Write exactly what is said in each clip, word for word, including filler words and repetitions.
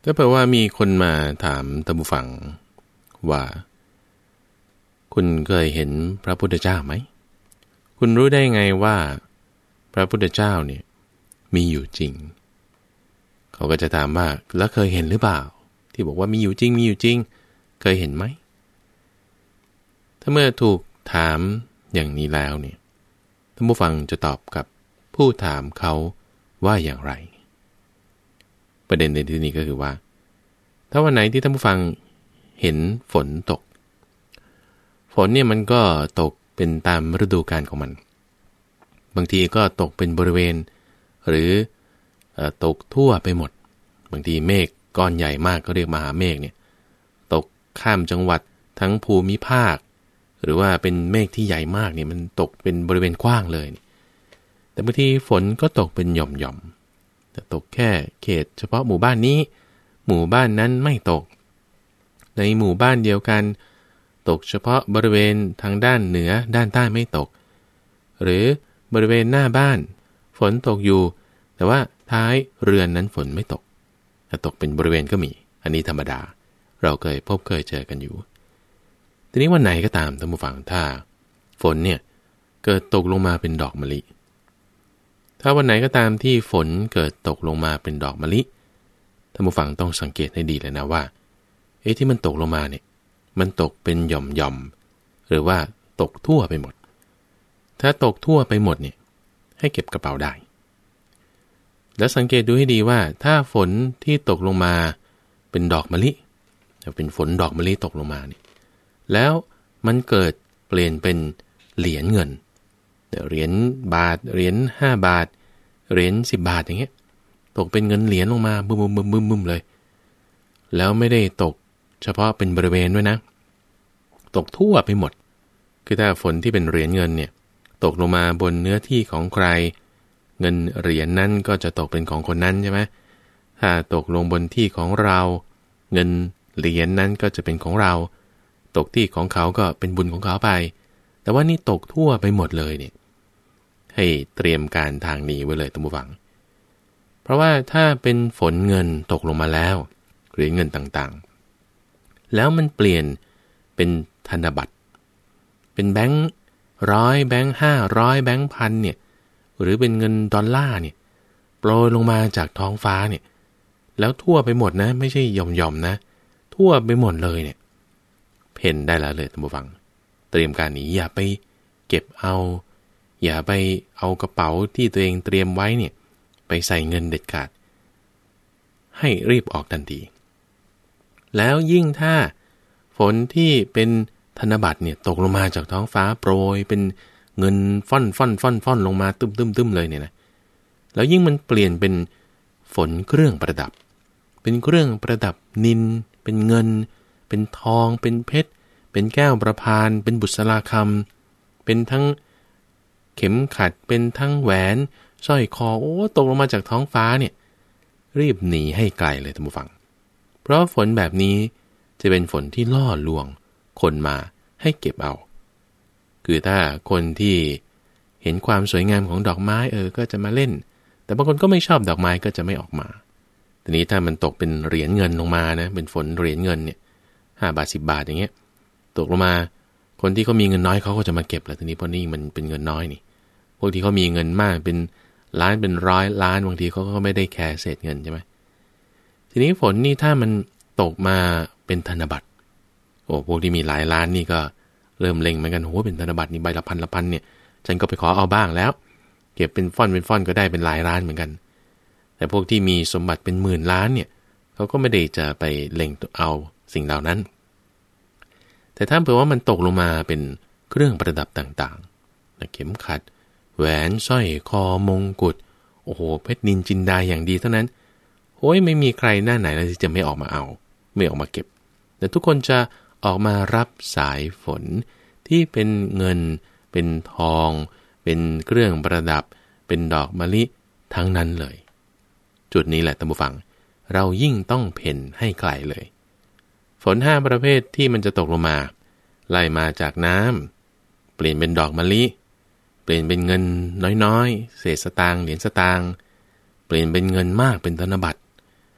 ถ้าเผื่อว่ามีคนมาถามท่านผู้ฟังว่าคุณเคยเห็นพระพุทธเจ้าไหมคุณรู้ได้ไงว่าพระพุทธเจ้าเนี่ยมีอยู่จริงเขาก็จะถามว่าแล้วเคยเห็นหรือเปล่าที่บอกว่ามีอยู่จริงมีอยู่จริงเคยเห็นไหมถ้าเมื่อถูกถามอย่างนี้แล้วเนี่ยท่านผู้ฟังจะตอบกับผู้ถามเขาว่าอย่างไรประเด็นในที่นี้ก็คือว่าถ้าวันไหนที่ท่านผู้ฟังเห็นฝนตกฝนเนี่ยมันก็ตกเป็นตามฤดูกาลของมันบางทีก็ตกเป็นบริเวณหรือตกทั่วไปหมดบางทีเมฆก้อนใหญ่มากก็เรียกมหาเมฆเนี่ยตกข้ามจังหวัดทั้งภูมิภาคหรือว่าเป็นเมฆที่ใหญ่มากเนี่ยมันตกเป็นบริเวณกว้างเลยแต่บางทีฝนก็ตกเป็นหย่อมๆแต่ตกแค่เขตเฉพาะหมู่บ้านนี้หมู่บ้านนั้นไม่ตกในหมู่บ้านเดียวกันตกเฉพาะบริเวณทางด้านเหนือด้านใต้ไม่ตกหรือบริเวณหน้าบ้านฝนตกอยู่แต่ว่าท้ายเรือนนั้นฝนไม่ตกแต่ตกเป็นบริเวณก็มีอันนี้ธรรมดาเราเคยพบเคยเจอกันอยู่ทีนี้วันไหนก็ตามท่านผู้ฟังถ้าฝนเนี่ยเกิดตกลงมาเป็นดอกมะลิถ้าวันไหนก็ตามที่ฝนเกิดตกลงมาเป็นดอกมะลิท่านผู้ฟังต้องสังเกตให้ดีเลยนะว่าเอ๊ะที่มันตกลงมาเนี่ยมันตกเป็นหย่อมๆหรือว่าตกทั่วไปหมดถ้าตกทั่วไปหมดเนี่ยให้เก็บกระเป๋าได้แล้วสังเกตดูให้ดีว่าถ้าฝนที่ตกลงมาเป็นดอกมะลิเป็นฝนดอกมะลิตกลงมาเนี่ยแล้วมันเกิดเปลี่ยนเป็นเหรียญเงินเหรียญบาทเหรียญห้าบาทเหรียญสิบบาทอย่างเงี้ยตกเป็นเงินเหรียญลงมาบึ้มบึ้มบึ้มบึ้มบึ้มเลยแล้วไม่ได้ตกเฉพาะเป็นบริเวณด้วยนะตกทั่วไปหมดคือถ้าฝนที่เป็นเหรียญเงินเนี่ยตกลงมาบนเนื้อที่ของใครเงินเหรียญนั้นก็จะตกเป็นของคนนั้นใช่ไหมถ้าตกลงบนที่ของเราเงินเหรียญนั้นก็จะเป็นของเราตกที่ของเขาก็เป็นบุญของเขาไปแต่ว่านี่ตกทั่วไปหมดเลยเนี่ยให้เตรียมการทางหนีไว้เลยท่านผู้ฟังเพราะว่าถ้าเป็นฝนเงินตกลงมาแล้วหรือเงินต่างๆแล้วมันเปลี่ยนเป็นธนบัตรเป็นแบงค์ร้อยแบงค์ห้าร้อยแบงค์พันเนี่ยหรือเป็นเงินดอลลาร์เนี่ยโปรยลงมาจากท้องฟ้าเนี่ยแล้วทั่วไปหมดนะไม่ใช่หย่อมๆนะทั่วไปหมดเลยเนี่ยเพ่นได้แล้วเลยท่านผู้ฟังเตรียมการหนีอย่าไปเก็บเอาอย่าไปเอากระเป๋าที่ตัวเองเตรียมไว้เนี่ยไปใส่เงินเด็ดขาดให้รีบออกทันทีแล้วยิ่งถ้าฝนที่เป็นธนบัตรเนี่ยตกลงมาจากท้องฟ้าโปรยเป็นเงินฟ่อนฟ่อนฟ่อนฟ่อนลงมาตึ้มตึ้มตึ้มเลยเนี่ยนะแล้วยิ่งมันเปลี่ยนเป็นฝนเครื่องประดับเป็นเครื่องประดับนิลเป็นเงินเป็นทองเป็นเพชรเป็นแก้วประพานเป็นบุษราคำเป็นทั้งเข็มขัดเป็นทั้งแหวนสร้อยคอโอ้ตกลงมาจากท้องฟ้าเนี่ยรีบหนีให้ไกลเลยท่านผู้ฟังเพราะฝนแบบนี้จะเป็นฝนที่ล่อลวงคนมาให้เก็บเอาคือถ้าคนที่เห็นความสวยงามของดอกไม้เออก็จะมาเล่นแต่บางคนก็ไม่ชอบดอกไม้ก็จะไม่ออกมาทีนี้ถ้ามันตกเป็นเหรียญเงินลงมานะเป็นฝนเหรียญเงินเนี่ยห้าบาทสิบบาทอย่างเงี้ยตกลงมาคนที่เขามีเงินน้อยเขาก็จะมาเก็บแหละทีนี้เพราะนี่มันเป็นเงินน้อยนี่พวกที่เขามีเงินมากเป็นล้านเป็นร้อยล้านบางทีเขาก็ไม่ได้แคร์เศษเงินใช่ไหมทีนี้ฝนนี่ถ้ามันตกมาเป็นธนบัตรโอ้พวกที่มีหลายล้านนี่ก็เริ่มเล็งเหมือนกันโหเป็นธนบัตรนี่ใบละพันละพันเนี่ยฉันก็ไปขอเอาบ้างแล้วเก็บเป็นฟ่อนเป็นฟ่อนก็ได้เป็นหลายล้านเหมือนกันแต่พวกที่มีสมบัติเป็นหมื่นล้านเนี่ยเขาก็ไม่ได้จะไปเล็งเอาสิ่งเหล่านั้นแต่ถ้าเผื่อว่ามันตกลงมาเป็นเครื่องประดับต่างๆเข็มขัดแหวนสร้อยคอมงกุฎโอ้โหเพชรนินจินดาอย่างดีเท่านั้นโอ้ยไม่มีใครหน้าไหนเลยที่จะไม่ออกมาเอาไม่ออกมาเก็บแต่ทุกคนจะออกมารับสายฝนที่เป็นเงินเป็นทองเป็นเครื่องประดับเป็นดอกมะลิทั้งนั้นเลยจุดนี้แหละท่านผู้ฟังเรายิ่งต้องเพ่นให้ไกลเลยฝนห้าประเภทที่มันจะตกลงมาไล่มาจากน้ำเปลี่ยนเป็นดอกมะลิเปลี่ยนเป็นเงินน้อยๆเศษสตางค์เหรียญสตางค์เปลี่ยนเป็นเงินมากเป็นธนบัตร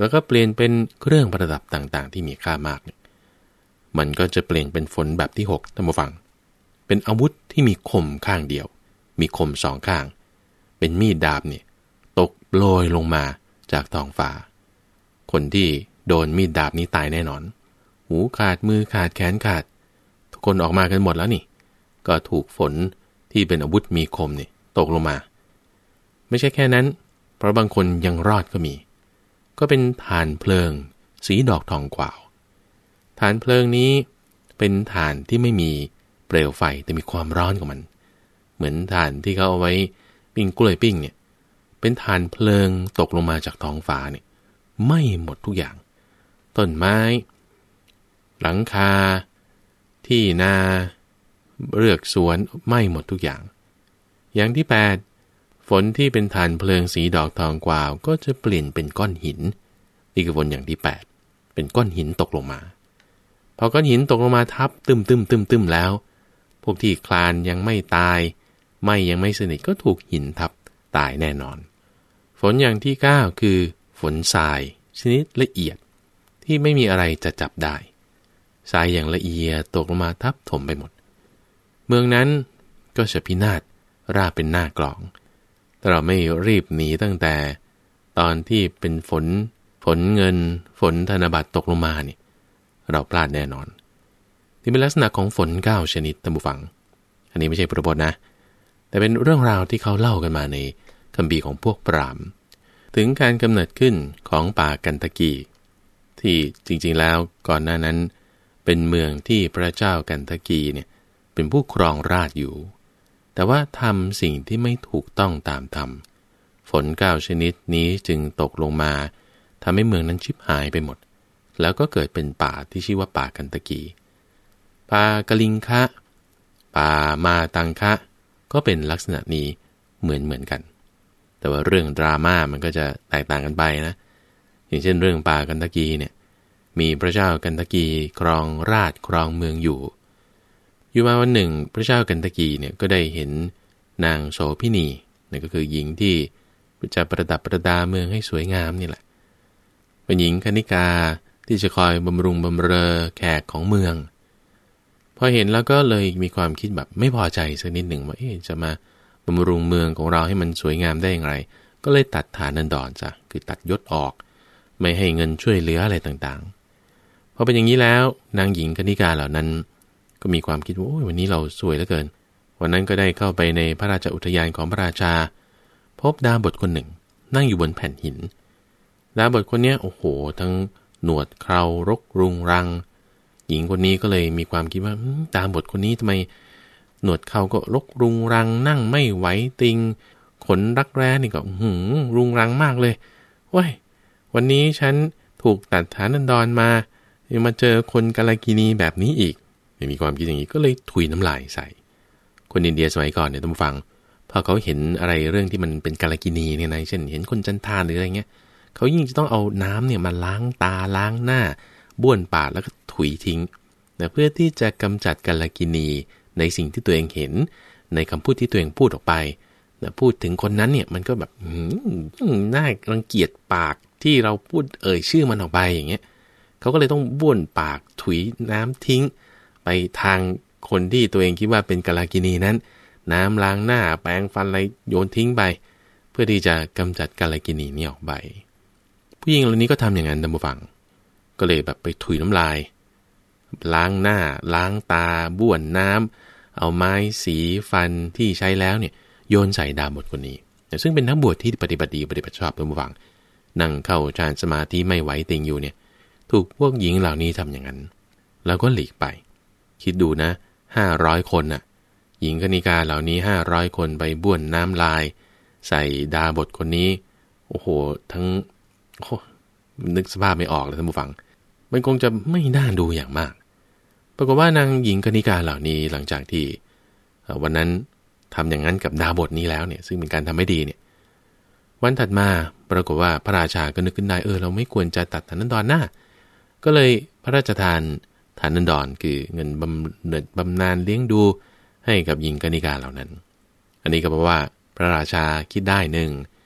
แล้วก็เปลี่ยนเป็นเครื่องประดับต่างๆที่มีค่ามากเนี่ยมันก็จะเปลี่ยนเป็นฝนแบบที่หกท่านผู้ฟังเป็นอาวุธที่มีคมข้างเดียวมีคมสองข้างเป็นมีดดาบเนี่ยตกโปรยลงมาจากท้องฟ้าคนที่โดนมีดดาบนี้ตายแน่นอนหูขาดมือขาดแขนขาดทุกคนออกมากันหมดแล้วนี่ก็ถูกฝนที่เป็นอาวุธมีคมนี่ตกลงมาไม่ใช่แค่นั้นเพราะบางคนยังรอดก็มีก็เป็นถ่านเพลิงสีดอกทองกวาวถ่านเพลิงนี้เป็นถ่านที่ไม่มีเปลวไฟแต่มีความร้อนของมันเหมือนถ่านที่เขาเอาไว้ปิ้งกล้วยปิ้งเนี่ยเป็นถ่านเพลิงตกลงมาจากท้องฟ้าเนี่ยไหม้หมดทุกอย่างต้นไม้หลังคาที่นาเรือกสวนไหม้หมดทุกอย่างอย่างที่แปดฝนที่เป็นถ่านเพลิงสีดอกทองกวาวก็จะเปลี่ยนเป็นก้อนหินนี่คือฝนอย่างที่แปดเป็นก้อนหินตกลงมาพอก้อนหินตกลงมาทับตึมตึมตึมตึมแล้วพวกที่คลานยังไม่ตายไม่ยังไม่สนิทก็ถูกหินทับตายแน่นอนฝนอย่างที่เก้าคือฝนทรายชนิดละเอียดที่ไม่มีอะไรจะจับได้ทรายอย่างละเอียดตกลงมาทับถมไปหมดเมืองนั้นก็จะพินาศราบเป็นหน้ากลองแต่เราไม่รีบหนีตั้งแต่ตอนที่เป็นฝนฝนเงินฝนธนบัตรตกลงมานี่เราพลาดแน่นอนที่เป็นลักษณะของฝนเก้าชนิดท่านผู้ฟังอันนี้ไม่ใช่ประบทนะแต่เป็นเรื่องราวที่เขาเล่ากันมาในคัมภีร์ของพวกปรามถึงการกำเนิดขึ้นของป่ากันตะกีที่จริงๆแล้วก่อนหน้านั้นเป็นเมืองที่พระเจ้ากันตะกีเนี่ยเป็นผู้ครองราชย์อยู่แต่ว่าทำสิ่งที่ไม่ถูกต้องตามธรรมฝนเก้าชนิดนี้จึงตกลงมาทำให้เมืองนั้นชิบหายไปหมดแล้วก็เกิดเป็นป่าที่ชื่อว่าป่ากันตะกีป่ากลิงคะป่ามาตังคะก็เป็นลักษณะนี้เหมือนเหมือนกันแต่ว่าเรื่องดราม่ามันก็จะแตกต่างกันไปนะอย่างเช่นเรื่องป่ากันตะกีเนี่ยมีพระเจ้ากันตะกีครองราชย์ครองเมืองอยู่อยู่มาวันหนึ่งพระเจ้ากันตะกีเนี่ยก็ได้เห็นนางโสพินีนั่นก็คือหญิงที่จะประดับประดาเมืองให้สวยงามนี่แหละเป็นหญิงคณิกาที่จะคอยบำรุงบำเรอแขกของเมืองพอเห็นแล้วก็เลยมีความคิดแบบไม่พอใจสักนิดหนึ่งว่าเอ๊ะจะมาบำรุงเมืองของเราให้มันสวยงามได้อย่างไรก็เลยตัดฐานันดรจ้ะคือตัดยศออกไม่ให้เงินช่วยเหลืออะไรต่างๆพอเป็นอย่างนี้แล้วนางหญิงคณิกาเหล่านั้นก็มีความคิดว่าโอ้ยวันนี้เราสวยเหลือเกินวันนั้นก็ได้เข้าไปในพระราชอุทยานของพระราชาพบดาบทคนหนึ่งนั่งอยู่บนแผ่นหินดาบทคนนี้โอ้โหทั้งหนวดเครารกรุงรังหญิงคนนี้ก็เลยมีความคิดว่าดาบทคนนี้ทำไมหนวดเคราก็รกรุงรังนั่งไม่ไหวติงขนรักแร้นี่ก็หืมรุงรังมากเลยเว้ยวันนี้ฉันถูกตัดฐานันดรมายังมาเจอคนกาลกิณีแบบนี้อีกมีความคิดอย่างนี้ก็เลยถุยน้ำลายใส่คนอินเดียสมัยก่อนเนี่ยท่านผู้ฟังพอเขาเห็นอะไรเรื่องที่มันเป็นกาลกิณีเนี่ยนะเช่นเห็นคนจันทานหรืออะไรเงี้ยเขายิ่งจะต้องเอาน้ำเนี่ยมาล้างตาล้างหน้าบ้วนปากแล้วก็ถุยทิ้งนะเพื่อที่จะกำจัดกาลกิณีในสิ่งที่ตัวเองเห็นในคำพูดที่ตัวเองพูดออกไปนะพูดถึงคนนั้นเนี่ยมันก็แบบน่ารังเกียจปากที่เราพูดเอ่ยชื่อมันออกไปอย่างเงี้ยเขาก็เลยต้องบ้วนปากถุยน้ำทิ้งไปทางคนที่ตัวเองคิดว่าเป็นกาลกิณีนั้นน้ำล้างหน้าแปรงฟันอะไรโยนทิ้งไปเพื่อที่จะกำจัดกาลกิณีนี้ออกไปผู้หญิงเหล่านี้ก็ทำอย่างนั้นท่านผู้ฟังก็เลยแบบไปถุยน้ำลายล้างหน้าล้างตาบ้วนน้ำเอาไม้สีฟันที่ใช้แล้วเนี่ยโยนใส่ดาบทคนนี้ซึ่งเป็นนักบวชที่ปฏิบัติดีปฏิบัติชอบท่านผู้ฟังนั่งเข้าฌานสมาธิไม่ไหวติงอยู่เนี่ยถูกพวกหญิงเหล่านี้ทำอย่างนั้นแล้วก็หลีกไปคิดดูนะห้าร้อยคนน่ะหญิงคณิกาเหล่านี้ห้าร้อยคนไปบ้วนน้ำลายใส่ดาบทคนนี้โอ้โหทั้งโอ้นึกสภาพไม่ออกเลยท่านผู้ฟังมันคงจะไม่น่าดูอย่างมากปรากฏว่านางหญิงคณิกาเหล่านี้หลังจากที่วันนั้นทำอย่างนั้นกับดาบทนี้แล้วเนี่ยซึ่งเป็นการทำไม่ดีเนี่ยวันถัดมาปรากฏว่าพระราชาก็นึกขึ้นได้เออเราไม่ควรจะตัดฐานันดรหน้าก็เลยพระราชทานฐานันดรคือเงินบำเหน็จบำนาญเลี้ยงดูให้กับหญิงคณิกาเหล่านั้นอันนี้ก็แปลว่าพระราชาคิดได้หนึ่ง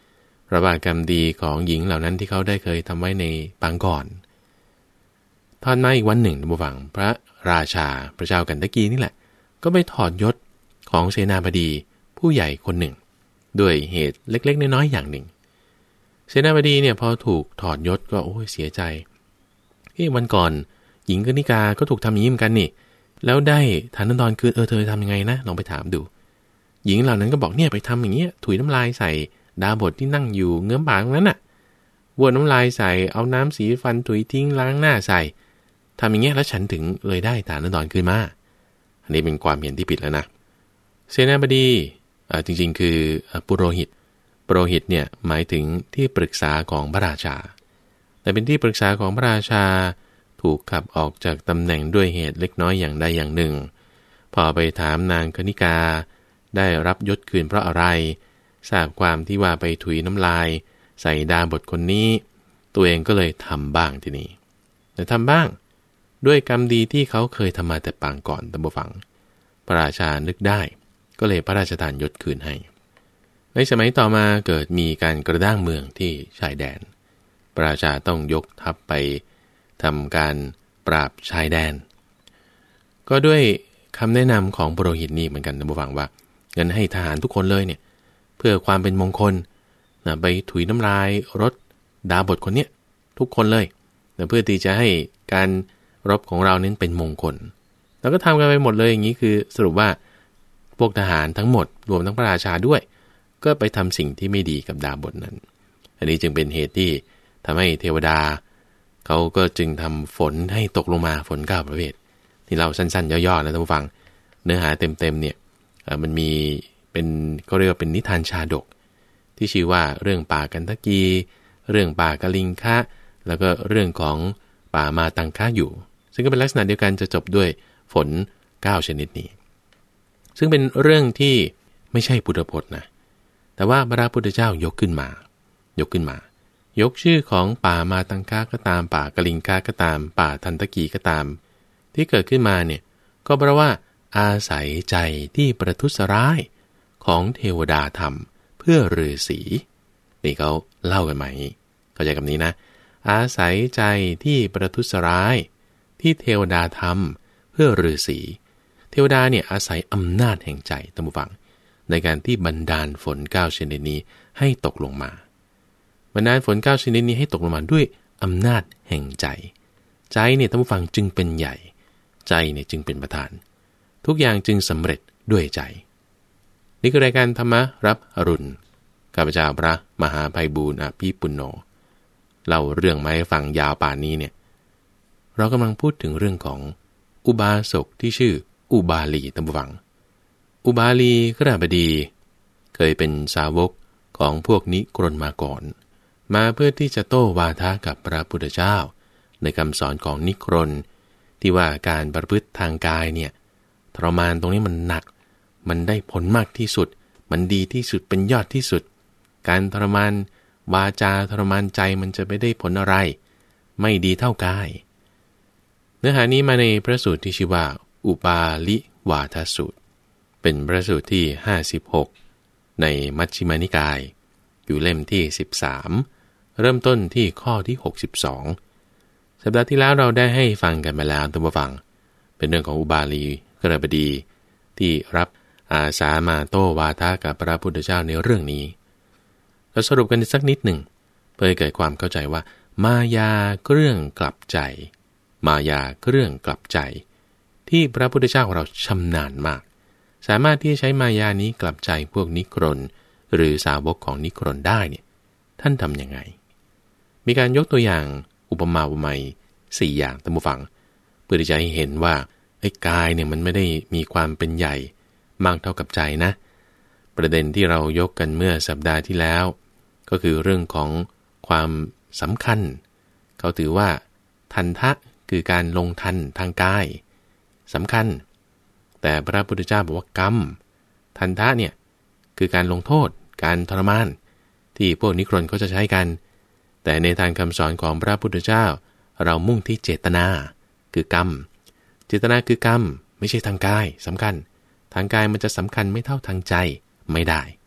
ระบาปกรรมดีของหญิงเหล่านั้นที่เขาได้เคยทำไว้ในปางก่อนทอดมาอีกวันหนึ่งท่านผู้ฟังพระราชาพระเจ้ากันตะกีนี่แหละก็ไปถอดยศของเสนาบดีผู้ใหญ่คนหนึ่งด้วยเหตุเล็กๆน้อยๆอย่างหนึ่งเสนาบดีเนี่ยพอถูกถอดยศก็โอ้ยเสียใจเอ้วันก่อนหญิงกนิกาก็ถูกทำอย่างนี้เหมือนกันนี่แล้วได้ฐานันดรคืนเออเธอทำยังไงนะลองไปถามดูหญิงเหล่านั้นก็บอกเนี่ยไปทำอย่างเงี้ยถุยน้ำลายใส่ดาบทที่นั่งอยู่เงื้อมปากตรงนั้นน่ะบ้วนน้ำลายใส่เอาน้ำสีฟันถุยทิ้งล้างหน้าใส่ทำอย่างเงี้ยแล้วฉันถึงเลยได้ฐานันดรคืนมาอันนี้เป็นความเห็นที่ผิดแล้วนะเสนาบดีอ่าจริงๆคือปุโรหิตปุโรหิตเนี่ยหมายถึงที่ปรึกษาของพระราชาแต่เป็นที่ปรึกษาของพระราชาถูกขับออกจากตำแหน่งด้วยเหตุเล็กน้อยอย่างใดอย่างหนึ่งพอไปถามนางคณิกาได้รับยศคืนเพราะอะไรทราบความที่ว่าไปถุยน้ำลายใส่ดาบทคนนี้ตัวเองก็เลยทำบ้างทีนี้แต่ทำบ้างด้วยกรรมดีที่เขาเคยทำมาแต่ปางก่อนตามบ่ฟังพระราชานึกได้ก็เลยพระราชทานยศคืนให้ในสมัยต่อมาเกิดมีการกระด้างเมืองที่ชายแดนพระราชาต้องยกทัพไปทำการปราบชายแดนก็ด้วยคำแนะนำของปุโรหิตนี่เหมือนกันท่านผู้ฟังว่าเงินให้ทหารทุกคนเลยเนี่ยเพื่อความเป็นมงคลนะไปถุยน้ำลายรถดาบทคนเนี้ยทุกคนเลยนะเพื่อที่จะให้การรบของเรานั้นเป็นมงคลแล้วก็ทำกันไปหมดเลยอย่างนี้คือสรุปว่าพวกทหารทั้งหมดรวมทั้งพระราชาด้วยก็ไปทำสิ่งที่ไม่ดีกับดาบทนั้นอันนี้จึงเป็นเหตุที่ทำให้เทวดาเขาก็จึงทำฝนให้ตกลงมาฝนเก้าประเภทที่เราสั้นๆย่อๆนะท่านผู้ฟังเนื้อหาเต็มๆเนี่ยมันมีเป็นก็เรียกว่าเป็นนิทานชาดกที่ชื่อว่าเรื่องป่ากันตะกีเรื่องป่ากะลิงคะแล้วก็เรื่องของป่ามาตังคะอยู่ซึ่งก็เป็นลักษณะเดียวกันจะจบด้วยฝนเก้าชนิดนี้ซึ่งเป็นเรื่องที่ไม่ใช่พุทธพจน์นะแต่ว่าพระพุทธเจ้ายกขึ้นมายกขึ้นมายกชื่อของป่ามาตังคะก็ตามป่ากะลิงคะก็ตามป่าทันตะกีก็ตามที่เกิดขึ้นมาเนี่ยก็เพราะว่าอาศัยใจที่ประทุษร้ายของเทวดาทำเพื่อฤาษีนี่เขาเล่ากันมาอย่างนี้เข้าใจคำนี้นะอาศัยใจที่ประทุษร้ายที่เทวดาทำเพื่อฤาษีเทวดาเนี่ยอาศัยอำนาจแห่งใจท่านผู้ฟังในการที่บันดาลฝนเก้าชนิดนี้ให้ตกลงมาบันดาลฝนเก้าชนิดนี้ให้ตกลงมาด้วยอำนาจแห่งใจใจเนี่ยท่านผู้ฟังจึงเป็นใหญ่ใจเนี่ยจึงเป็นประธานทุกอย่างจึงสำเร็จด้วยใจนี่คือรายการธรรมะรับอรุณข้าพเจ้าพระมหาไพบูลย์อภิปุณโญเล่าเรื่องมาให้ฟังยาวป่านนี้เนี่ยเรากำลังพูดถึงเรื่องของอุบาสกที่ชื่ออุบาลีท่านผู้ฟังอุบาลีขราบดีเคยเป็นสาวกของพวกนิกรณ์มาก่อนมาเพื่อที่จะโต้วาทะกับพระพุทธเจ้าในคำสอนของนิกรณ์ที่ว่าการประพฤติทางกายเนี่ยทรมานตรงนี้มันหนักมันได้ผลมากที่สุดมันดีที่สุดเป็นยอดที่สุดการทรมานวาจาทรมานใจมันจะไม่ได้ผลอะไรไม่ดีเท่ากายเนื้อหานี้มาในพระสูตรที่ชื่อว่าอุบาลิวาทสูตรเป็นพระสูตรที่ห้าสิบหกในมัชฌิมานิกายอยู่เล่มที่สิบสามเริ่มต้นที่ข้อที่หกสิบสองสัปดาห์ที่แล้วเราได้ให้ฟังกันมาแล้วท่านผู้ฟังเป็นเรื่องของอุบาลีกฤบดีที่รับอาสามาโต้วาทะกับพระพุทธเจ้าในเรื่องนี้เราสรุปกันสักนิดหนึ่งเพื่อให้เกิดความเข้าใจว่ามายาเครื่องกลับใจมายาเครื่องกลับใจที่พระพุทธเจ้าของเราชำนาญมากสามารถที่จะใช้มายานี้กลับใจพวกนิกรณ์หรือสาวกของนิกรณ์ได้เนี่ยท่านทำยังไงมีการยกตัวอย่างอุปมาอุปไมยสี่อย่างท่านผู้ฟังเพื่อที่จะให้เห็นว่าไอ้กายเนี่ยมันไม่ได้มีความเป็นใหญ่มากเท่ากับใจนะประเด็นที่เรายกกันเมื่อสัปดาห์ที่แล้วก็คือเรื่องของความสำคัญเขาถือว่าทันทะคือการลงทันทางกายสำคัญแต่พระพุทธเจ้าบอกว่ากรรมทันทะเนี่ยคือการลงโทษการทรมานที่พวกนิกรณ์เขาจะใช้กันแต่ในทางคำสอนของพระพุทธเจ้าเรามุ่งที่เจตนาคือกรรมเจตนาคือกรรมไม่ใช่ทางกายสำคัญทางกายมันจะสำคัญไม่เท่าทางใจไม่ได้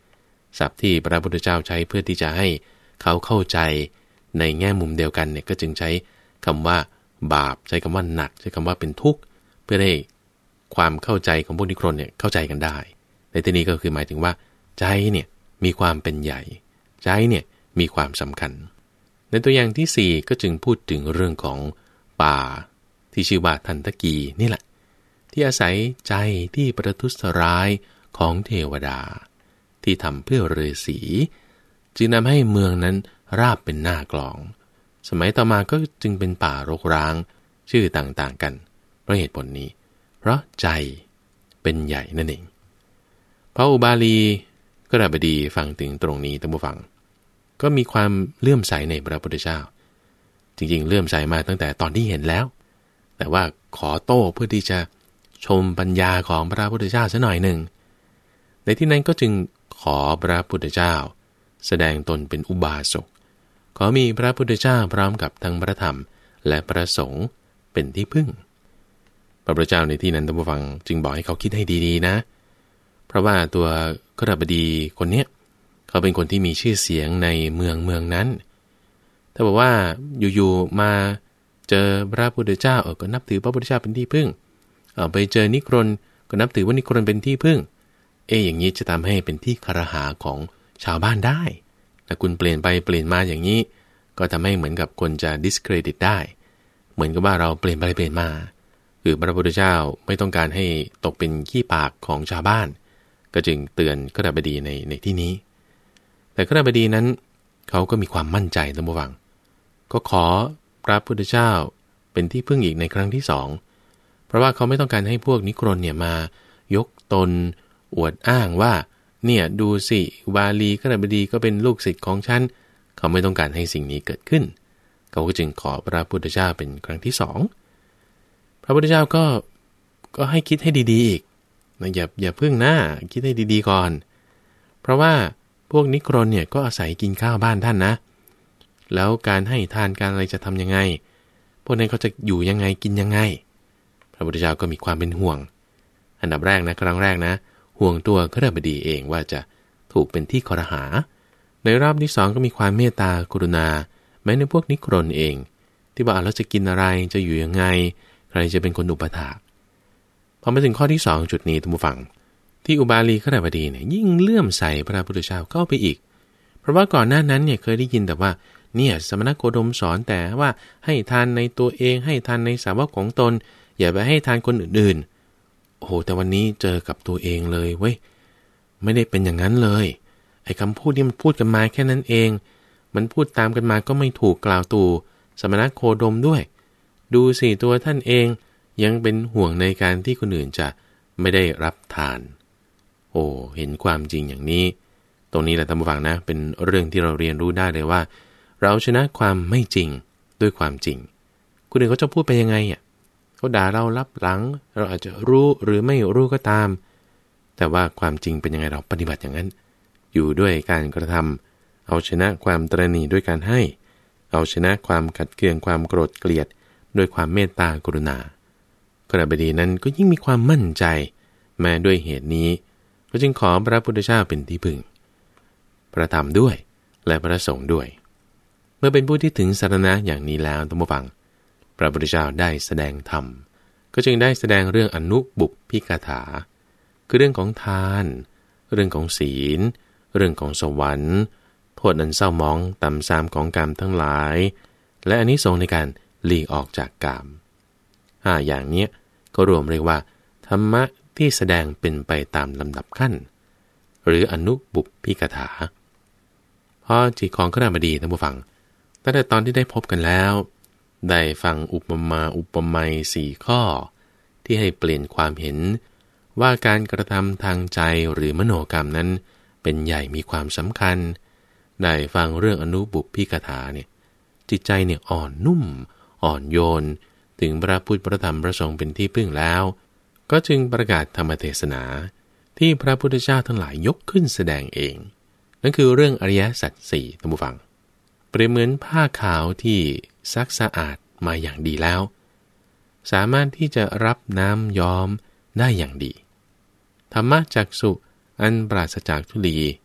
ศัพท์ที่พระพุทธเจ้าใช้เพื่อที่จะให้เขาเข้าใจในแง่มุมเดียวกันเนี่ยก็จึงใช้คำว่าบาปใช้คำว่าหนักใช้คำว่าเป็นทุกข์เพื่อให้ความเข้าใจของพวกนิครนเนี่ยเข้าใจกันได้ในที่นี้ก็คือหมายถึงว่าใจเนี่ยมีความเป็นใหญ่ใจเนี่ยมีความสำคัญในตัวอย่างที่สี่ก็จึงพูดถึงเรื่องของป่าที่ชื่อว่าทันตกีนี่แหละที่อาศัยใจที่ประทุษร้ายของเทวดาที่ทำเพื่อฤาษีจึงทำให้เมืองนั้นราบเป็นหน้ากลองสมัยต่อมาก็จึงเป็นป่ารกร้างชื่อต่างๆกันเพราะเหตุผลนี้เพราะใจเป็นใหญ่นั่นเองพระอุบาลีก็ได้บดีฟังถึงตรงนี้ท่านผู้ฟังก็มีความเลื่อมใสในพระพุทธเจ้าจริงๆเลื่อมใสมาตั้งแต่ตอนที่เห็นแล้วแต่ว่าขอโต้เพื่อที่จะชมปัญญาของพระพุทธเจ้าซะหน่อยหนึ่งในที่นั้นก็จึงขอพระพุทธเจ้าแสดงตนเป็นอุบาสกขอมีพระพุทธเจ้าพร้อมกับทั้งพระธรรมและพระสงฆ์เป็นที่พึ่งพระพุทธเจ้าในที่นั้นท่านผู้ฟังจึงบอกให้เขาคิดให้ดีๆนะเพราะว่าตัวกฤบดีคนเนี้ยเขาเป็นคนที่มีชื่อเสียงในเมืองเมืองนั้นถ้าบอกว่าอยู่ๆมาเจอพระพุทธเจ้าเออก็นับถือพระพุทธเจ้าเป็นที่พึ่งเอาไปเจอนิครนก็นับถือว่านิครนเป็นที่พึ่งเออย่างนี้จะทำให้เป็นที่คารหาของชาวบ้านได้แต่คุณเปลี่ยนไปเปลี่ยนมาอย่างนี้ก็ทำให้เหมือนกับคนจะ discredit ได้เหมือนกับว่าเราเปลี่ยนไปเปลี่ยนมาคือพระพุทธเจ้าไม่ต้องการให้ตกเป็นขี้ปากของชาวบ้านก็จึงเตือนกฤบดีในในที่นี้แต่กฤบดีนั้นเขาก็มีความมั่นใจท่านผู้ฟังก็ขอพระพุทธเจ้าเป็นที่พึ่งอีกในครั้งที่สองเพราะว่าเขาไม่ต้องการให้พวกนิครนเนี่ยมายกตนอวดอ้างว่าเนี่ยดูสิวาลีกฤบดีก็เป็นลูกศิษย์ของฉันเขาไม่ต้องการให้สิ่งนี้เกิดขึ้นเขาก็จึงขอพระพุทธเจ้าเป็นครั้งที่สองพระพุทธเจ้าก็ก็ให้คิดให้ดีๆอีกนะอย่าอย่าพึ่งหน้าคิดให้ดีๆก่อนเพราะว่าพวกนิครนเนี่ยก็อาศัยกินข้าวบ้านท่านนะแล้วการให้ทานการอะไรจะทำยังไงพวกนั้นเขาจะอยู่ยังไงกินยังไงพระพุทธเจ้าก็มีความเป็นห่วงอันดับแรกนะครั้งแรกนะห่วงตัวกฤบดีเองว่าจะถูกเป็นที่ครหาในรอบที่สองก็มีความเมตตากรุณาแม้ในพวกนิครนเองที่ว่าเราจะกินอะไรจะอยู่ยังไงใครจะเป็นคนอุปถากพอมาถึงข้อที่สองจุดนี้ท่านผู้ฟังที่อุบาลีกฤบดีเนี่ยยิ่งเลื่อมใสพระพุทธเจ้าเข้าไปอีกเพราะว่าก่อนหน้านั้นเนี่ยเคยได้ยินแต่ว่าเนี่ยสมณโคดมสอนแต่ว่าให้ทานในตัวเองให้ทานในสาวกของตนอย่าไปให้ทานคนอื่นๆโอ้โหแต่วันนี้เจอกับตัวเองเลยเว้ยไม่ได้เป็นอย่างนั้นเลยไอ้คำพูดที่มันพูดกันมาแค่นั้นเองมันพูดตามกันมาก็ไม่ถูกกล่าวตู่สมณโคดมด้วยดูสิตัวท่านเองยังเป็นห่วงในการที่คนอื่นจะไม่ได้รับทานโอ้เห็นความจริงอย่างนี้ตรงนี้แหละท่านผู้ฟังนะเป็นเรื่องที่เราเรียนรู้ได้เลยว่าเราชนะความไม่จริงด้วยความจริงคนอื่นเขาจะพูดไปยังไงอ่ะเขาด่าเราลับหลังเราอาจจะรู้หรือไม่รู้ก็ตามแต่ว่าความจริงเป็นยังไงเราปฏิบัติอย่างนั้นอยู่ด้วยการกระทำเอาชนะความตระหนี่ด้วยการให้เอาชนะความขัดเคืองความโกรธเกลียดด้วยความเมตตากรุณากฤบดีนั้นก็ยิ่งมีความมั่นใจแม้ด้วยเหตุนี้ก็จึงขอพระพุทธเจ้าเป็นที่พึ่งพระธรรมด้วยและพระสงฆ์ด้วยเมื่อเป็นผู้ที่ถึงสรณะอย่างนี้แล้วท่านผู้ฟังพระพุทธเจ้าได้แสดงธรรมก็จึงได้แสดงเรื่องอนุบุพพิกถาคือเรื่องของทานเรื่องของศีลเรื่องของสวรรค์โทษอันเศร้าหมองต่ำทรามของกามทั้งหลายและอานิสงส์ในการหลีกออกจากกามห้าอย่างนี้ก็รวมเรียกว่าธรรมะที่แสดงเป็นไปตามลำดับขั้นหรืออนุบุพพิกถาพอจิตของกฤบดีท่านผู้ฟังตั้งแต่ตอนที่ได้พบกันแล้วได้ฟังอุปมาอุปไมยสี่ข้อที่ให้เปลี่ยนความเห็นว่าการกระทำทางใจหรือมโนกรรมนั้นเป็นใหญ่มีความสำคัญได้ฟังเรื่องอนุบุพพิกถาเนี่ยจิตใจเนี่ยอ่อนนุ่มอ่อนโยนถึงพระพุทธพระธรรมพระสงฆ์เป็นที่พึ่งแล้วก็จึงประกาศธรรมเทศนาที่พระพุทธเจ้าทั้งหลายยกขึ้นแสดงเองนั่นคือเรื่องอริยสัจสี่ท่านผู้ฟังเปรียบเหมือนผ้าขาวที่ซักสะอาดมาอย่างดีแล้วสามารถที่จะรับน้ำย้อมได้อย่างดีธรรมะจักษุอันปราศจากทุลี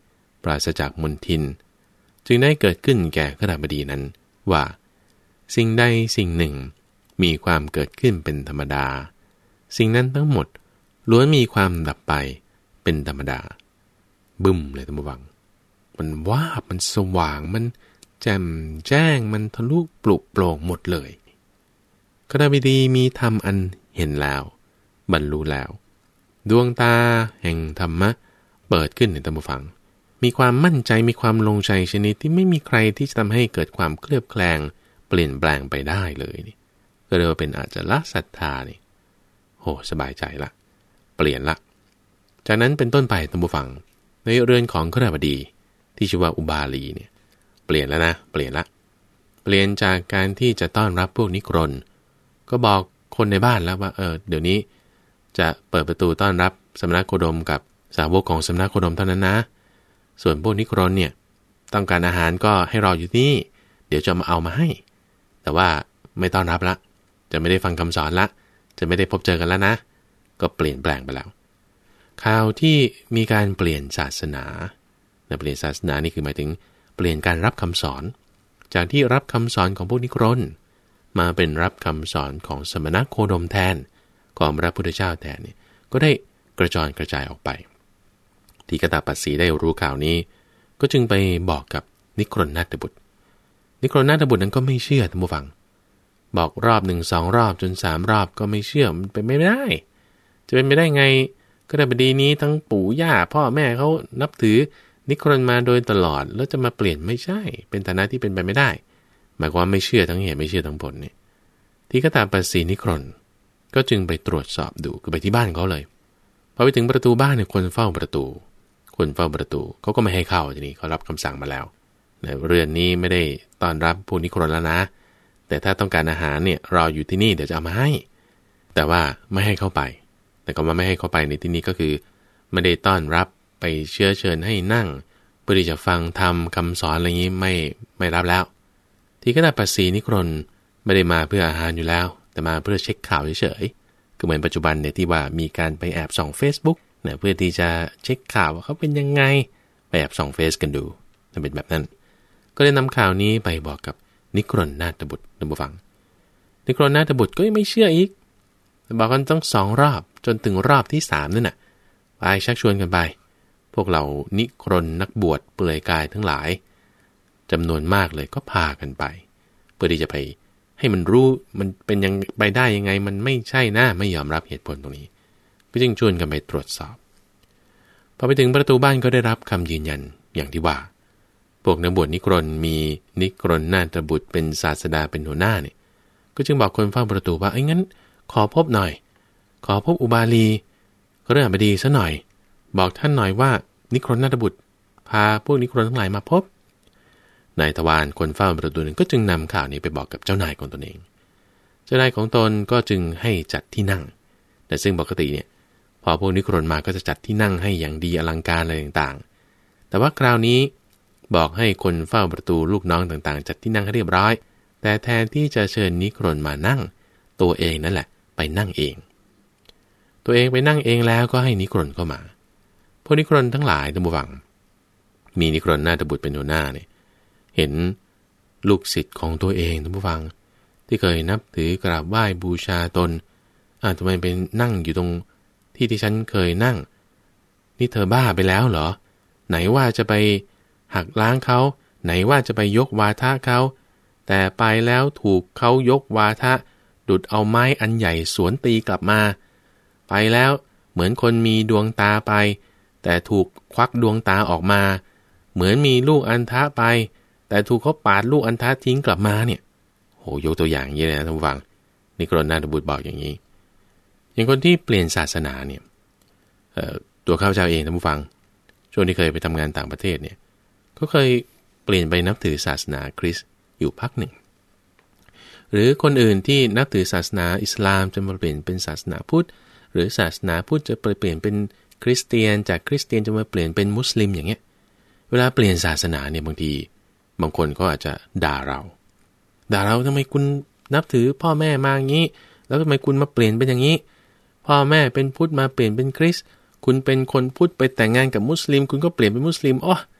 ปราศจากมลทินจึงได้เกิดขึ้นแก่ขหบดีนั้นว่าสิ่งใดสิ่งหนึ่งมีความเกิดขึ้นเป็นธรรมดาสิ่งนั้นทั้งหมดล้วนมีความดับไปเป็นธรรมดาบึ้มเลยท่านผู้ฟังมันว่ามันสว่างมันแจ่มแจ้งมันทะลุปลุกโปร่งหมดเลยขณะวิธีมีธรรมอันเห็นแล้วบรรลุแล้วดวงตาแห่งธรรมะเปิดขึ้นในท่านผู้ฟังมีความมั่นใจมีความลงใจชนิดที่ไม่มีใครที่จะทำให้เกิดความเคลือบแคลงเปลี่ยนแปลงไปได้เลยนี่ก็เรียกว่าเป็นอาจละศรัทธานี่โหสบายใจละเปลี่ยนละจากนั้นเป็นต้นไปท่านผู้ฟังในเรือนของขหบดีที่ชื่อว่าอุบาลีเนี่ยเปลี่ยนแล้วนะเปลี่ยนละเปลี่ยนจากการที่จะต้อนรับพวกนิกรนก็บอกคนในบ้านแล้วว่าเออเดี๋ยวนี้จะเปิดประตูต้อนรับสมณโคดมกับสาวกของสมณโคดมเท่านั้นนะส่วนพวกนิกรนเนี่ยต้องการอาหารก็ให้รออยู่ที่นี่เดี๋ยวจะมาเอามาให้แต่ว่าไม่ต้อนรับละจะไม่ได้ฟังคำสอนละจะไม่ได้พบเจอกันแล้วนะก็เปลี่ยนแปลงไปแล้วข่าวที่มีการเปลี่ยนศาสนาเปลี่ยนศาสนานี่คือหมายถึงเปลี่ยนการรับคำสอนจากที่รับคำสอนของพวกนิกรนมาเป็นรับคำสอนของสมณโคดมแทนของพระพุทธเจ้าแทนเนี่ยก็ได้กระจรกระจายออกไปทีฆตปัสสีได้รู้ข่าวนี้ก็จึงไปบอกกับนิกรนาถบุตรนิกรนาถบุตรนั้นก็ไม่เชื่อท่านผู้ฟังบอกรอบหนึ่งสองรอบจนสามรอบก็ไม่เชื่อมันเป็นไม่ได้จะเป็นไปได้ไงก็ได้บดีนี้ทั้งปู่ย่าพ่อแม่เขานับถือนิกรนมาโดยตลอดแล้วจะมาเปลี่ยนไม่ใช่เป็นฐานะที่เป็นไปไม่ได้หมายความไม่เชื่อทั้งเหตุไม่เชื่อทั้งผลเนี่ยทีฆตปัสสีนิกรนก็จึงไปตรวจสอบดูคือไปที่บ้านเขาเลยพอไปถึงประตูบ้านเนี่ยคนเฝ้าประตูคนเฝ้าประตูเขาก็ไม่ให้เข้าทีนี้เขารับคำสั่งมาแล้วเรือนนี้ไม่ได้ต้อนรับผู้นิกรนแล้วนะแต่ถ้าต้องการอาหารเนี่ยรออยู่ที่นี่เดี๋ยวจะเอามาให้แต่ว่าไม่ให้เข้าไปแต่ก็มาไม่ให้เข้าไปในที่นี้ก็คือไม่ได้ต้อนรับไปเชื้อเชิญให้นั่งเพื่อที่จะฟังธรรมคำสอนอะไรนี้ไม่ไม่รับแล้วทีฆตปัสสีนิกรนไม่ได้มาเพื่ออาหารอยู่แล้วแต่มาเพื่อเช็คข่าวเฉยๆก็เหมือนปัจจุบันเนี่ยที่ว่ามีการไปแอบส่อง Facebook เนี่ยเพื่อที่จะเช็คข่าวว่าเขาเป็นยังไงไปแอบส่องเฟซกันดูนั่นเป็นแบบนั้นก็เลยนำข่าวนี้ไปบอกกับนิกรนาถบุตรท่านผู้ฟังนิกรนาถบุตรก็ยังไม่เชื่ออีกบอกกันต้องสองรอบจนถึงรอบที่สามนั่นน่ะไปชักชวนกันไปพวกเรานิกรนนักบวชเปลือยกายทั้งหลายจำนวนมากเลยก็พากันไปเพื่อที่จะไปให้มันรู้มันเป็นยังไปได้ยังไงมันไม่ใช่นะไม่ยอมรับเหตุผลตรงนี้ก็จึงชวนกันไปตรวจสอบพอไปถึงประตูบ้านก็ได้รับคำยืนยันอย่างที่ว่าพวกนักบวชนิกรนมีนิกรนาถบุตรเป็นศาสดาเป็นหัวหน้าเนี่ยก็จึงบอกคนเฝ้าประตูว่าไอ้งั้นขอพบหน่อยขอพบอุบาลีก็เรื่องบดีซะหน่อยบอกท่านหน่อยว่านิกรนาถบุตรพาพวกนิกรนทั้งหลายมาพบนายทวารคนเฝ้าประตูหนึ่งก็จึงนำข่าวนี้ไปบอกกับเจ้านายของตนเองเจ้านายของตนก็จึงให้จัดที่นั่งแต่ซึ่งปกติเนี่ยพอพวกนิกรนมาก็จะจัดที่นั่งให้อย่างดีอลังการอะไรต่างๆแต่ว่าคราวนี้บอกให้คนเฝ้าประตูลูกน้องต่างๆจัดที่นั่งให้เรียบร้อยแต่แทนที่จะเชิญนิกรนมานั่งตัวเองนั่นแหละไปนั่งเองตัวเองไปนั่งเองแล้วก็ให้นิกรนเข้ามาพวกนิกรนทั้งหลายท่านผู้ฟังมีนิกรนาถบุตรเป็นหัวหน้าเนี่ยเห็นลูกศิษย์ของตัวเองท่านผู้ฟังที่เคยนับถือกราบไหว้บูชาตนอ่าทำไมไปนั่งอยู่ตรงที่ที่ฉันเคยนั่งนี่เธอบ้าไปแล้วเหรอไหนว่าจะไปหักล้างเขาไหนว่าจะไปยกวาทะเขาแต่ไปแล้วถูกเขายกวาทะดุดเอาไม้อันใหญ่สวนตีกลับมาไปแล้วเหมือนคนมีดวงตาไปแต่ถูกควักดวงตาออกมาเหมือนมีลูกอัณฑะไปแต่ถูกเขาปาดลูกอัณฑะทิ้งกลับมาเนี่ยโหยกตัวอย่างอย่างนี้นะท่านผู้ฟังนิกรนาถบุตรบอกอย่างนี้อย่างคนที่เปลี่ยนศาสนาเนี่ยตัวข้าพเจ้าเองท่านผู้ฟังช่วงที่เคยไปทำงานต่างประเทศเนี่ยก็เคยเปลี่ยนไปนับถือศาสนาคริสต์อยู่พักหนึ่งหรือคนอื่นที่นับถือศาสนาอิสลามจะมาเปลี่ยนเป็นศาสนาพุทธหรือศาสนาพุทธจะเปลี่ยนเป็นคริสเตียนจากคริสเตียนจะมาเปลี่ยนเป็นมุสลิมอย่างเงี้ยเวลาเปลี่ยนศาสนาเนี่ยบางทีบางคนก็อาจจะด่าเราด่าเราทำไมคุณนับถือพ่อแม่มาอย่างนี้แล้วทำไมคุณมาเปลี่ยนเป็นอย่างนี้พ่อแม่เป็นพุทธมาเปลี่ยนเป็นคริสต์คุณเป็นคนพุทธไปแต่งงานกับมุสลิมคุณก็เปลี่ยนเป็นมุสลิมอ๋อ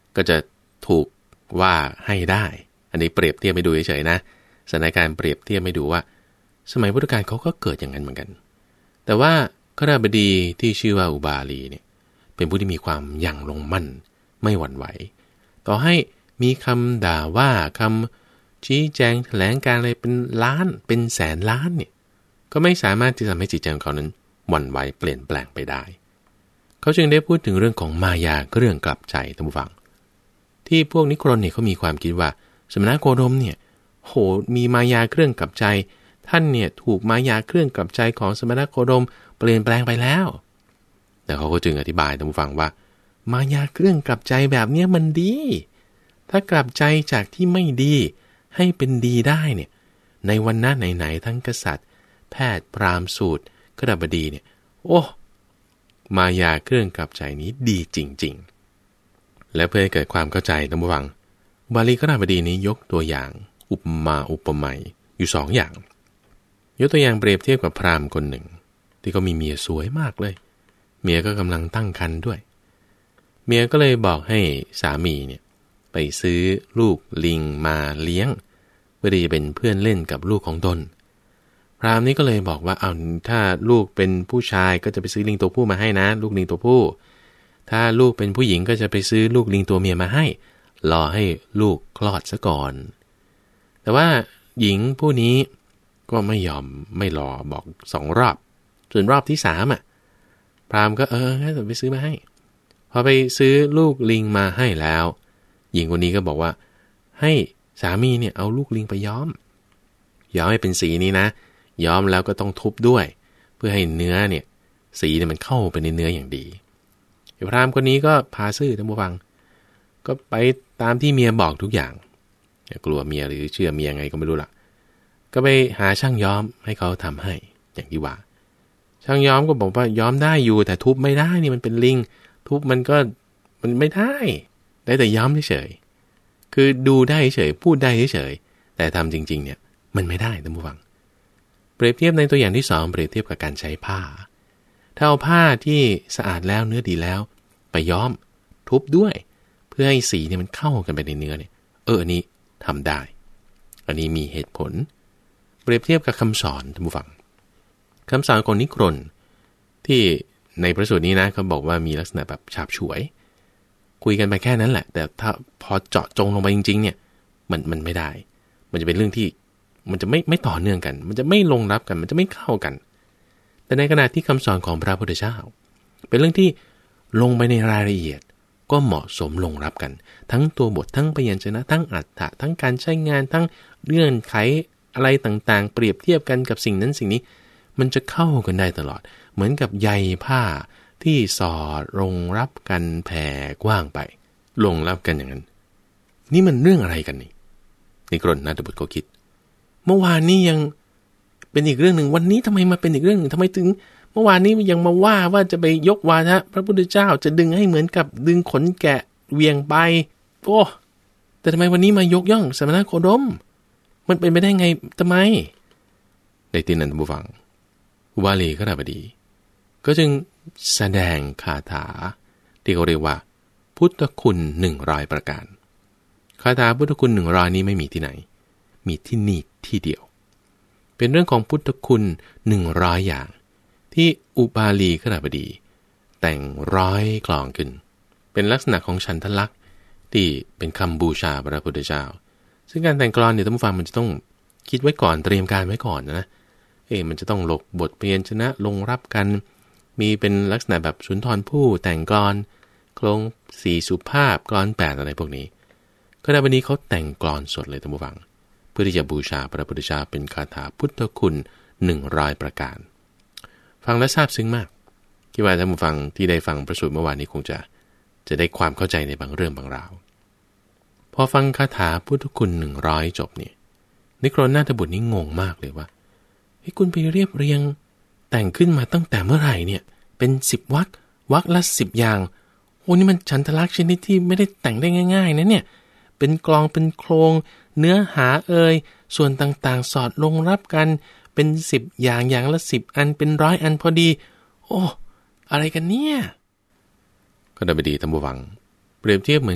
ก็จะถูกว่าให้ได้อันนี้เปรียบเทียบไปดูเฉยๆนะสถานการณ์เปรียบเทียบไปดูว่าสมัยพุทธกาลเขาก็เกิดอย่างนั้นเหมือนกันแต่ว่าข้าราชบดีที่ชื่อว่าอุบาลีเนี่ยเป็นผู้ที่มีความยั่งลงมั่นไม่หวั่นไหวต่อให้มีคำด่าว่าคำชี้แจงแถลงการอะไรเป็นล้านเป็นแสนล้านเนี่ยก็ไม่สามารถที่จะทำให้จิตใจของเขานั้นหวั่นไหวเปลี่ยนแปลงไปได้เขาจึงได้พูดถึงเรื่องของมายาเครื่องกลับใจท่านผู้ฟังที่พวกนิครนเนี่ยเขามีความคิดว่าสมณโคดมเนี่ยโหมีมายาเครื่องกลับใจท่านเนี่ยถูกมายาเครื่องกลับใจของสมณโคดมเปลี่ยนแปลงไปแล้วแต่เขาก็จึงอธิบายท่านผู้ฟังว่ามายาเครื่องกลับใจแบบนี้มันดีถ้ากลับใจจากที่ไม่ดีให้เป็นดีได้เนี่ยในวันหน้าไหนๆทั้งกษัตริย์แพทย์พราหมณ์สูตรข้าราชบดีเนี่ยโอ้มายาเครื่องกลับใจนี้ดีจริงๆและเพื่อให้เกิดความเข้าใจท่านผู้ฟังบาลีข้าราชบดีนี้ยกตัวอย่างอุปมาอุปไมยอยู่สองอย่างยกตัวอย่างเปรียบเทียบกับพราหมณ์คนหนึ่งที่เขามีเมียสวยมากเลยเมียก็กำลังตั้งครรภ์ด้วยเมียก็เลยบอกให้สามีเนี่ยไปซื้อลูกลิงมาเลี้ยงเพื่อที่จะเป็นเพื่อนเล่นกับลูกของตนพราหมณ์นี้ก็เลยบอกว่าเอาถ้าลูกเป็นผู้ชายก็จะไปซื้อลิงตัวผู้มาให้นะลูกลิงตัวผู้ถ้าลูกเป็นผู้หญิงก็จะไปซื้อลูกลิงตัวเมียมาให้รอให้ลูกคลอดซะก่อนแต่ว่าหญิงผู้นี้ก็ไม่ยอมไม่รอบอกสองรอบส่วนรอบที่สามอ่ะพราหมณ์ก็เอองั้นจะไปซื้อมาให้พอไปซื้อลูกลิงมาให้แล้วหญิงคนนี้ก็บอกว่าให้สามีเนี่ยเอาลูกลิงไปย้อมย้อมให้เป็นสีนี้นะย้อมแล้วก็ต้องทุบด้วยเพื่อให้เนื้อเนี่ยสีเนี่ยมันเข้าไปในเนื้ออย่างดีพราหมณ์คนนี้ก็พาซื่อท่านผู้ฟังก็ไปตามที่เมียบอกทุกอย่างกลัวเมียหรือเชื่อเมียไงก็ไม่รู้ล่ะก็ไปหาช่างย้อมให้เขาทำให้อย่างที่ว่าช่างย้อมก็บอกว่าย้อมได้อยู่แต่ทุบไม่ได้นี่มันเป็นลิงทุบมันก็มันไม่ได้ได้แต่ย้อมเฉยๆคือดูได้เฉยพูดได้เฉยแต่ทำจริงๆเนี่ยมันไม่ได้ท่านผู้ฟังเปรียบเทียบในตัวอย่างที่สองเปรียบเทียบกับการใช้ผ้าถ้าเอาผ้าที่สะอาดแล้วเนื้อดีแล้วไปย้อมทุบด้วยเพื่อให้สีเนี่ยมันเข้ากันไปในเนื้อเนี่ยเอออันนี้ทำได้อันนี้มีเหตุผลเปรียบเทียบกับคำสอนท่านผู้ฟังคำสอนของนิครนที่ในพระสูตรนี้นะเขาบอกว่ามีลักษณะแบบฉาบฉวยคุยกันไปแค่นั้นแหละแต่ถ้าพอเจาะจงลงไปจริงๆเนี่ยมันมันไม่ได้มันจะเป็นเรื่องที่มันจะไม่ไม่ต่อเนื่องกันมันจะไม่ลงรับกันมันจะไม่เข้ากันแต่ในขณะที่คำสอนของพระพุทธเจ้าเป็นเรื่องที่ลงไปในรายละเอียดก็เหมาะสมลงรับกันทั้งตัวบททั้งพยัญชนะทั้งอรรถะทั้งการใช้งานทั้งเงื่อนไขอะไรต่างๆเปรียบเทียบกันกับสิ่งนั้นสิ่งนี้มันจะเข้ากันได้ตลอดเหมือนกับใยผ้าที่สอดลงรับกันแผ่กว้างไปลงรับกันอย่างนั้นนี่มันเรื่องอะไรกันนี่นิครนนาถบุตรก็คิดเมื่อวานนี้ยังเป็นอีกเรื่องหนึ่งวันนี้ทำไมมาเป็นอีกเรื่องหนึ่งทำไมถึงเมื่อวานนี้ยังมาว่าว่าจะไปยกวาทะพระพุทธเจ้าจะดึงให้เหมือนกับดึงขนแกะเวียงไปโอ้แต่ทำไมวันนี้มายกย่องสมณโคดมมันเป็นไปได้ไงทำไมในที่นั้นผู้ฟังอุบาลีข้าราชบดีก็จึงแสดงคาถาที่เขาเรียกว่าพุทธคุณหนึ่งร้อยประการคาถาพุทธคุณหนึ่งร้อยนี้ไม่มีที่ไหนมีที่นี่ที่เดียวเป็นเรื่องของพุทธคุณหนึ่งร้อยอย่างที่อุบาลีข้าราชบดีแต่งร้อยกลองขึ้นเป็นลักษณะของฉันทลักษณ์ที่เป็นคำบูชาพระพุทธเจ้าซึ่งการแต่งกลอนเนี่ยท่านผู้ฟังมันจะต้องคิดไว้ก่อนเตรียมการไว้ก่อนนะเอ๊ะมันจะต้องหลบบทพยัญชนะลงรับกันมีเป็นลักษณะแบบสุนทรภู่แต่งกลอนโครงสี่สุภาพกลอนแปดอะไรพวกนี้ข้าราชบดีเขาแต่งกลอนสดเลยท่านผู้ฟังเพื่อที่จะบูชาพระพุทธเจ้าเป็นคาถาพุทธคุณหนึ่งร้อยประการฟังและซาบซึ้งมากคิดว่าท่านผู้ฟังที่ได้ฟังประสูตรเมื่อวานนี้คงจะจะได้ความเข้าใจในบางเรื่องบางราวพอฟังคาถาพุทธคุณหนึ่งร้อยจบเนี่ยนิครนนาถบุตรนี่งงมากเลยว่าเฮ้ยคุณไปเรียบเรียงแต่งขึ้นมาตั้งแต่เมื่อไหร่เนี่ยเป็นสิบวรรควรรคละสิบอย่างโอ้นี่มันฉันทลักษณ์ชนิดที่ไม่ได้แต่งได้ง่ายๆนะเนี่ยเป็นกลองเป็นโครงเนื้อหาเอ่ยส่วนต่างๆสอดลงรับกันเป็นสิบอย่างอย่างละสิบอันเป็นร้อยอันพอดีโอ้อะไรกันเนี่ยก็ได้ไปดีท่านผู้ฟังเปรียบเทียบเหมือนกับผ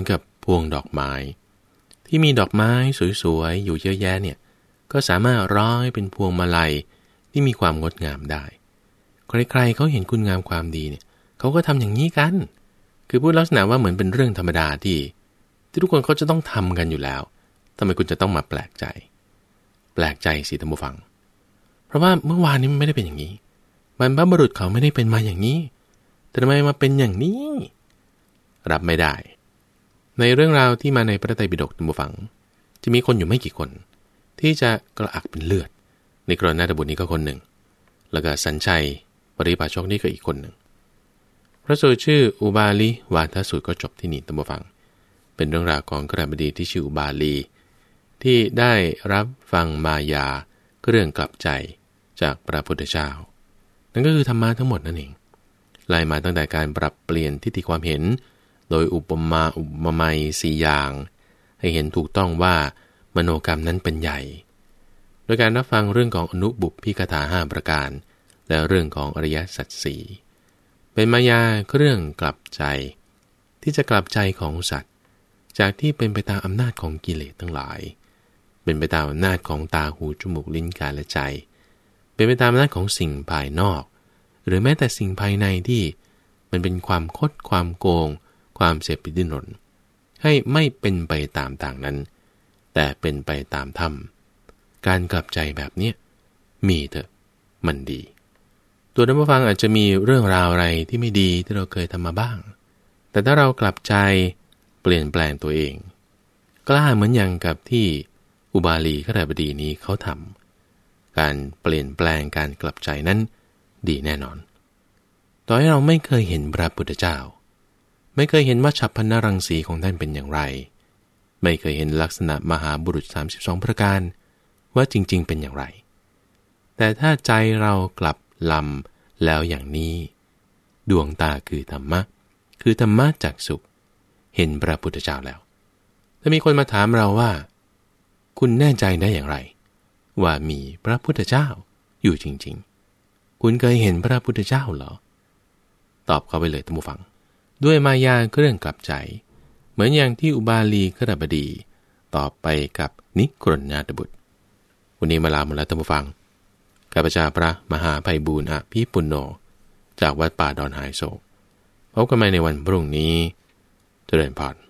พวงดอกไม้ที่มีดอกไม้สวยๆอยู่เยอะแยะเนี่ยก็สามารถร้อยเป็นพวงมาลัยที่มีความงดงามได้ใครๆเขาเห็นคุณงามความดีเนี่ยเขาก็ทำอย่างนี้กันคือพูดลักษณะว่าเหมือนเป็นเรื่องธรรมดาที่ที่ทุกคนเขาจะต้องทำกันอยู่แล้วทำไมคุณจะต้องมาแปลกใจแปลกใจสิท่านผู้ฟังเพราะว่าเมื่อวานนี้มันไม่ได้เป็นอย่างนี้บรรพบุรุษเขาไม่ได้เป็นมาอย่างนี้แต่ทำไมมาเป็นอย่างนี้รับไม่ได้ในเรื่องราวที่มาในพระไตรปิฎกท่านผู้ฟังจะมีคนอยู่ไม่กี่คนที่จะกระอักเป็นเลือดในกรณาถบุตรนี้ก็คนหนึ่งแล้วก็สัญชัยปริภาชกนี่ก็อีกคนหนึ่งพระสูตรชื่ออุบาลีวาทสูตรก็จบที่นี่ท่านผู้ฟังเป็นเรื่องราวของกระบดีที่ชื่ออุบาลีที่ได้รับฟังมายาเรื่องกลับใจจากพระพุทธเจ้านั่นก็คือธรรมะทั้งหมดนั่นเองไล่มาตั้งแต่การปรับเปลี่ยนทิฏฐิความเห็นโดยอุปมาอุปไมยสี่อย่างให้เห็นถูกต้องว่ามโนกรรมนั้นเป็นใหญ่โดยการรับฟังเรื่องของอนุบุพพิกถาห้าประการและเรื่องของอริยสัจสี่เป็นมายาเครื่องกลับใจที่จะกลับใจของสัตว์จากที่เป็นไปตามอำนาจของกิเลสทั้งหลายเป็นไปตามอำนาจของตาหูจมูกลิ้นกายและใจเป็นไปตามอำนาจของสิ่งภายนอกหรือแม้แต่สิ่งภายในที่มันเป็นความคดความโกงความเสพติดดิ้นรนให้ไม่เป็นไปตามต่างนั้นแต่เป็นไปตามธรรมการกลับใจแบบนี้มีเถอะมันดีตัวท่านผู้ฟังอาจจะมีเรื่องราวอะไรที่ไม่ดีที่เราเคยทำมาบ้างแต่ถ้าเรากลับใจเปลี่ยนแปลงตัวเองกล้าเหมือนอย่างกับที่อุบาลีขฤบดีนี้เขาทำการเปลี่ยนแปลงการกลับใจนั้นดีแน่นอนต่อให้เราไม่เคยเห็นพระพุทธเจ้าไม่เคยเห็นว่าฉัพพนรังสีของท่านเป็นอย่างไรไม่เคยเห็นลักษณะมหาบุรุษสามสิบสองประการว่าจริงๆเป็นอย่างไรแต่ถ้าใจเรากลับลำแล้วอย่างนี้ดวงตาคือธรรมะคือธรรมะจักษุเห็นพระพุทธเจ้าแล้วถ้ามีคนมาถามเราว่าคุณแน่ใจได้อย่างไรว่ามีพระพุทธเจ้าอยู่จริงๆคุณเคยเห็นพระพุทธเจ้าเหรอตอบเขาไปเลยท่านผู้ฟังด้วยมายาเครื่องกลับใจเหมือนอย่างที่อุบาลีขฤบดีตอบไปกับนิกรณาถบุตรวันนี้มาลาหมดแล้วท่านผู้ฟังข้าพเจ้าพระมหาไพบูลย์อภิปุณโญจากวัดป่าดอนหายโศกพบกันใหม่ในวันพรุ่งนี้เจริญพร